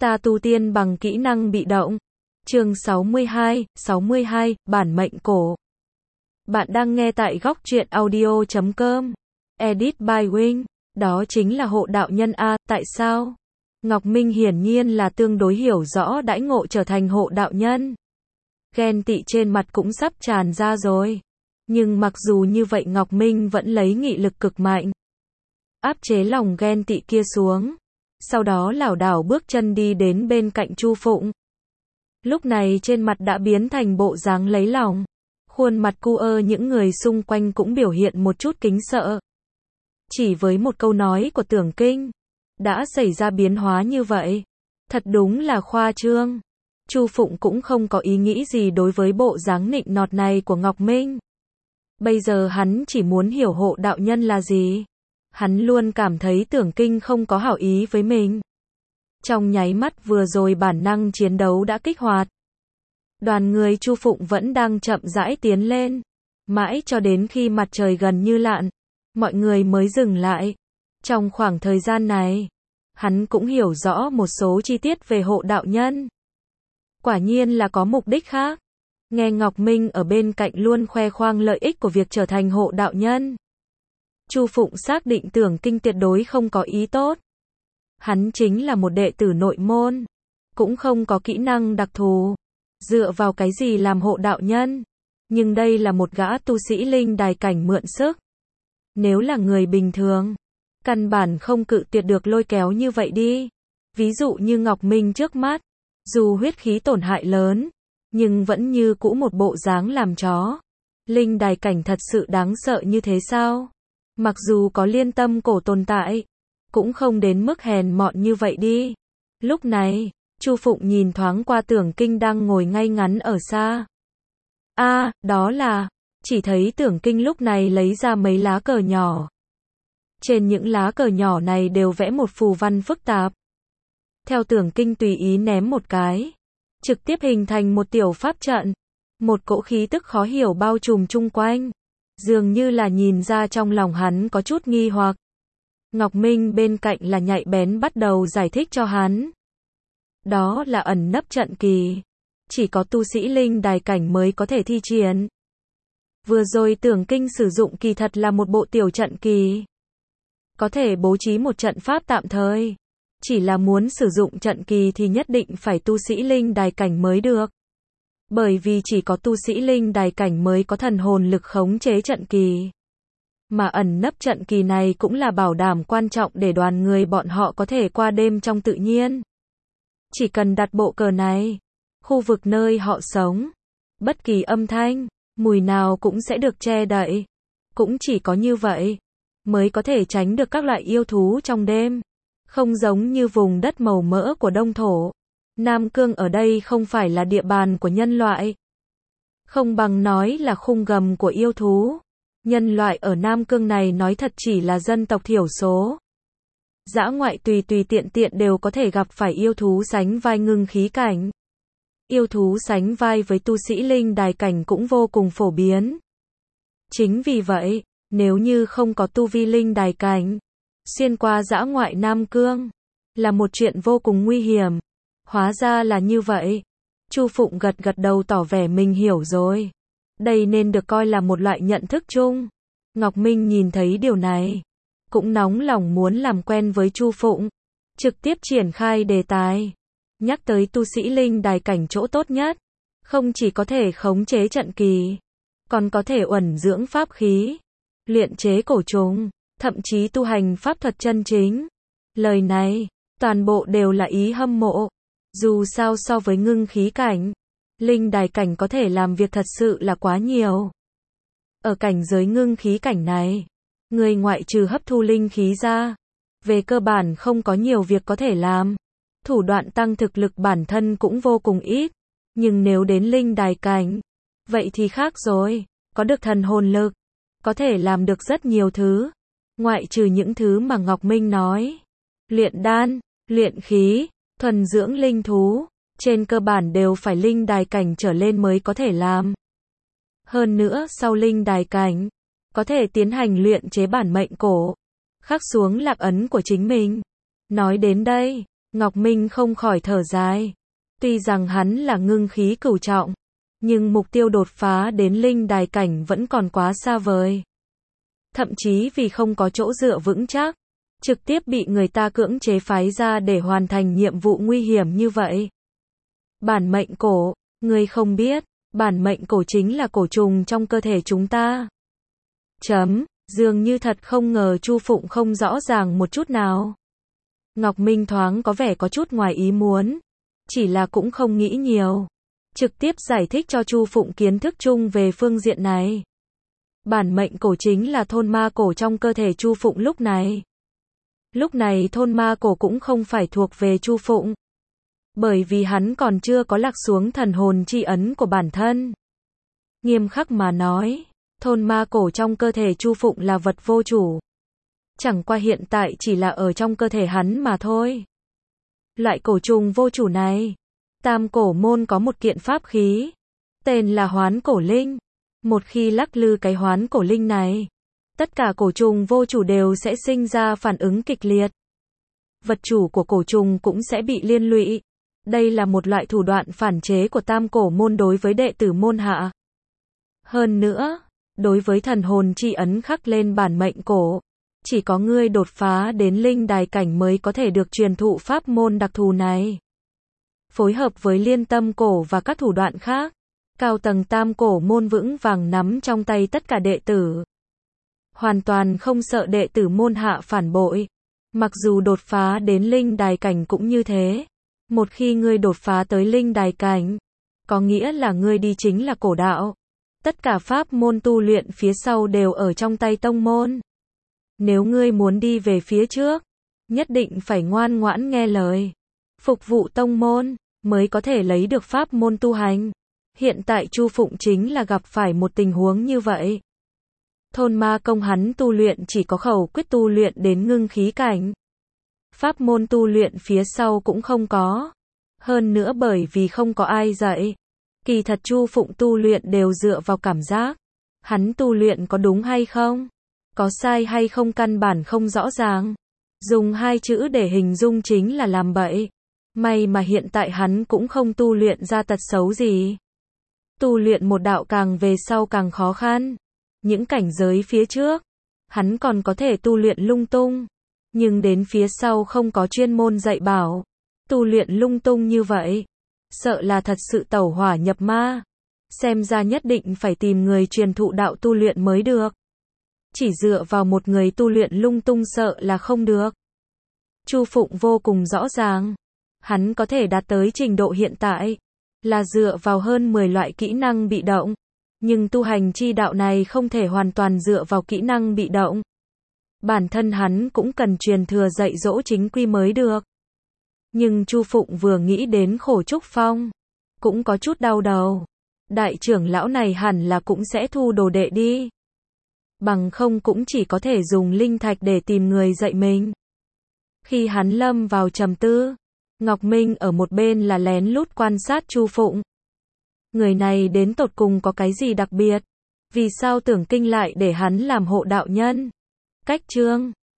Ta tu tiên bằng kỹ năng bị động. Chương 62, bản mệnh cổ. Bạn đang nghe tại góc truyện audio.com. Edit by Wing. Đó chính là hộ đạo nhân A, tại sao? Ngọc Minh hiển nhiên là tương đối hiểu rõ đãi ngộ trở thành hộ đạo nhân. Ghen tị trên mặt cũng sắp tràn ra rồi. Nhưng mặc dù như vậy Ngọc Minh vẫn lấy nghị lực cực mạnh. Áp chế lòng ghen tị kia xuống. Sau đó lảo đảo bước chân đi đến bên cạnh Chu Phụng. Lúc này trên mặt đã biến thành bộ dáng lấy lòng. Khuôn mặt cu những người xung quanh cũng biểu hiện một chút kính sợ. Chỉ với một câu nói của Tưởng Kinh, đã xảy ra biến hóa như vậy. Thật đúng là khoa trương. Chu Phụng cũng không có ý nghĩ gì đối với bộ dáng nịnh nọt này của Ngọc Minh. Bây giờ hắn chỉ muốn hiểu hộ đạo nhân là gì. Hắn luôn cảm thấy Tưởng Kinh không có hảo ý với mình. Trong nháy mắt vừa rồi bản năng chiến đấu đã kích hoạt. Đoàn người Chu Phụng vẫn đang chậm rãi tiến lên. Mãi cho đến khi mặt trời gần như lặn, mọi người mới dừng lại. Trong khoảng thời gian này, hắn cũng hiểu rõ một số chi tiết về hộ đạo nhân. Quả nhiên là có mục đích khác. Nghe Ngọc Minh ở bên cạnh luôn khoe khoang lợi ích của việc trở thành hộ đạo nhân. Chu Phụng xác định Tưởng Kinh tuyệt đối không có ý tốt. Hắn chính là một đệ tử nội môn, cũng không có kỹ năng đặc thù, dựa vào cái gì làm hộ đạo nhân. Nhưng đây là một gã tu sĩ linh đài cảnh mượn sức. Nếu là người bình thường, căn bản không cự tuyệt được lôi kéo như vậy đi. Ví dụ như Ngọc Minh trước mắt, dù huyết khí tổn hại lớn, nhưng vẫn như cũ một bộ dáng làm chó. Linh đài cảnh thật sự đáng sợ như thế sao? Mặc dù có liên tâm cổ tồn tại, cũng không đến mức hèn mọn như vậy đi. Lúc này, Chu Phụng nhìn thoáng qua Tưởng Kinh đang ngồi ngay ngắn ở xa. Đó là, chỉ thấy Tưởng Kinh lúc này lấy ra mấy lá cờ nhỏ. Trên những lá cờ nhỏ này đều vẽ một phù văn phức tạp. Theo Tưởng Kinh tùy ý ném một cái, trực tiếp hình thành một tiểu pháp trận. Một cỗ khí tức khó hiểu bao trùm chung quanh. Dường như là nhìn ra trong lòng hắn có chút nghi hoặc. Ngọc Minh bên cạnh là nhạy bén bắt đầu giải thích cho hắn. Đó là ẩn nấp trận kỳ. Chỉ có tu sĩ linh đài cảnh mới có thể thi triển. Vừa rồi Tưởng Kinh sử dụng kỳ thật là một bộ tiểu trận kỳ. Có thể bố trí một trận pháp tạm thời. Chỉ là muốn sử dụng trận kỳ thì nhất định phải tu sĩ linh đài cảnh mới được. Bởi vì chỉ có tu sĩ linh đài cảnh mới có thần hồn lực khống chế trận kỳ. Mà ẩn nấp trận kỳ này cũng là bảo đảm quan trọng để đoàn người bọn họ có thể qua đêm trong tự nhiên. Chỉ cần đặt bộ cờ này, khu vực nơi họ sống, bất kỳ âm thanh, mùi nào cũng sẽ được che đậy. Cũng chỉ có như vậy, mới có thể tránh được các loại yêu thú trong đêm. Không giống như vùng đất màu mỡ của Đông Thổ. Nam Cương ở đây không phải là địa bàn của nhân loại. Không bằng nói là khung gầm của yêu thú. Nhân loại ở Nam Cương này nói thật chỉ là dân tộc thiểu số. Dã ngoại tùy tiện đều có thể gặp phải yêu thú sánh vai ngưng khí cảnh. Yêu thú sánh vai với tu sĩ linh đài cảnh cũng vô cùng phổ biến. Chính vì vậy, nếu như không có tu vi linh đài cảnh, xuyên qua dã ngoại Nam Cương, là một chuyện vô cùng nguy hiểm. Hóa ra là như vậy. Chu Phụng gật đầu tỏ vẻ mình hiểu rồi. Đây nên được coi là một loại nhận thức chung. Ngọc Minh nhìn thấy điều này, cũng nóng lòng muốn làm quen với Chu Phụng. Trực tiếp triển khai đề tài. Nhắc tới tu sĩ linh đài cảnh chỗ tốt nhất. Không chỉ có thể khống chế trận kỳ, còn có thể uẩn dưỡng pháp khí, luyện chế cổ trùng, thậm chí tu hành pháp thuật chân chính. Lời này, toàn bộ đều là ý hâm mộ. Dù sao so với ngưng khí cảnh, linh đài cảnh có thể làm việc thật sự là quá nhiều. Ở cảnh giới ngưng khí cảnh này, người ngoại trừ hấp thu linh khí ra, về cơ bản không có nhiều việc có thể làm. Thủ đoạn tăng thực lực bản thân cũng vô cùng ít. Nhưng nếu đến linh đài cảnh, vậy thì khác rồi. Có được thần hồn lực, có thể làm được rất nhiều thứ. Ngoại trừ những thứ mà Ngọc Minh nói. Luyện đan, luyện khí, thuần dưỡng linh thú, trên cơ bản đều phải linh đài cảnh trở lên mới có thể làm. Hơn nữa sau linh đài cảnh, có thể tiến hành luyện chế bản mệnh cổ, khắc xuống lạc ấn của chính mình. Nói đến đây, Ngọc Minh không khỏi thở dài. Tuy rằng hắn là ngưng khí cửu trọng, nhưng mục tiêu đột phá đến linh đài cảnh vẫn còn quá xa vời. Thậm chí vì không có chỗ dựa vững chắc, trực tiếp bị người ta cưỡng chế phái ra để hoàn thành nhiệm vụ nguy hiểm như vậy. Bản mệnh cổ, ngươi không biết, bản mệnh cổ chính là cổ trùng trong cơ thể chúng ta. Dường như thật không ngờ Chu Phụng không rõ ràng một chút nào. Ngọc Minh thoáng có vẻ có chút ngoài ý muốn, chỉ là cũng không nghĩ nhiều, trực tiếp giải thích cho Chu Phụng kiến thức chung về phương diện này. Bản mệnh cổ chính là thôn ma cổ trong cơ thể Chu Phụng lúc này. Lúc này thôn ma cổ cũng không phải thuộc về Chu Phụng, bởi vì hắn còn chưa có lạc xuống thần hồn chi ấn của bản thân. Nghiêm khắc mà nói, thôn ma cổ trong cơ thể Chu Phụng là vật vô chủ. Chẳng qua hiện tại chỉ là ở trong cơ thể hắn mà thôi. Loại cổ trùng vô chủ này, Tam Cổ môn có một kiện pháp khí, tên là Hoán Cổ Linh. Một khi lắc lư cái Hoán Cổ Linh này, tất cả cổ trùng vô chủ đều sẽ sinh ra phản ứng kịch liệt. Vật chủ của cổ trùng cũng sẽ bị liên lụy. Đây là một loại thủ đoạn phản chế của Tam Cổ môn đối với đệ tử môn hạ. Hơn nữa, đối với thần hồn chi ấn khắc lên bản mệnh cổ, chỉ có ngươi đột phá đến linh đài cảnh mới có thể được truyền thụ pháp môn đặc thù này. Phối hợp với liên tâm cổ và các thủ đoạn khác, cao tầng Tam Cổ môn vững vàng nắm trong tay tất cả đệ tử. Hoàn toàn không sợ đệ tử môn hạ phản bội. Mặc dù đột phá đến linh đài cảnh cũng như thế. Một khi ngươi đột phá tới linh đài cảnh, có nghĩa là ngươi đi chính là cổ đạo. Tất cả pháp môn tu luyện phía sau đều ở trong tay tông môn. Nếu ngươi muốn đi về phía trước, nhất định phải ngoan ngoãn nghe lời, phục vụ tông môn, mới có thể lấy được pháp môn tu hành. Hiện tại Chu Phụng chính là gặp phải một tình huống như vậy. Thôn ma công hắn tu luyện chỉ có khẩu quyết tu luyện đến ngưng khí cảnh. Pháp môn tu luyện phía sau cũng không có. Hơn nữa bởi vì không có ai dạy. Kỳ thật Chu Phụng tu luyện đều dựa vào cảm giác. Hắn tu luyện có đúng hay không? Có sai hay không căn bản không rõ ràng. Dùng hai chữ để hình dung chính là làm bậy. May mà hiện tại hắn cũng không tu luyện ra tật xấu gì. Tu luyện một đạo càng về sau càng khó khăn. Những cảnh giới phía trước, hắn còn có thể tu luyện lung tung. Nhưng đến phía sau không có chuyên môn dạy bảo. Tu luyện lung tung như vậy, sợ là thật sự tẩu hỏa nhập ma. Xem ra nhất định phải tìm người truyền thụ đạo tu luyện mới được. Chỉ dựa vào một người tu luyện lung tung sợ là không được. Chu Phụng vô cùng rõ ràng. Hắn có thể đạt tới trình độ hiện tại, là dựa vào hơn 10 loại kỹ năng bị động. Nhưng tu hành chi đạo này không thể hoàn toàn dựa vào kỹ năng bị động. Bản thân hắn cũng cần truyền thừa dạy dỗ chính quy mới được. Nhưng Chu Phụng vừa nghĩ đến Khổ Trúc Phong, cũng có chút đau đầu. Đại trưởng lão này hẳn là cũng sẽ thu đồ đệ đi. Bằng không cũng chỉ có thể dùng linh thạch để tìm người dạy mình. Khi hắn lâm vào trầm tư, Ngọc Minh ở một bên là lén lút quan sát Chu Phụng. Người này đến tột cùng có cái gì đặc biệt? Vì sao Tưởng Kinh lại để hắn làm hộ đạo nhân? Cách chương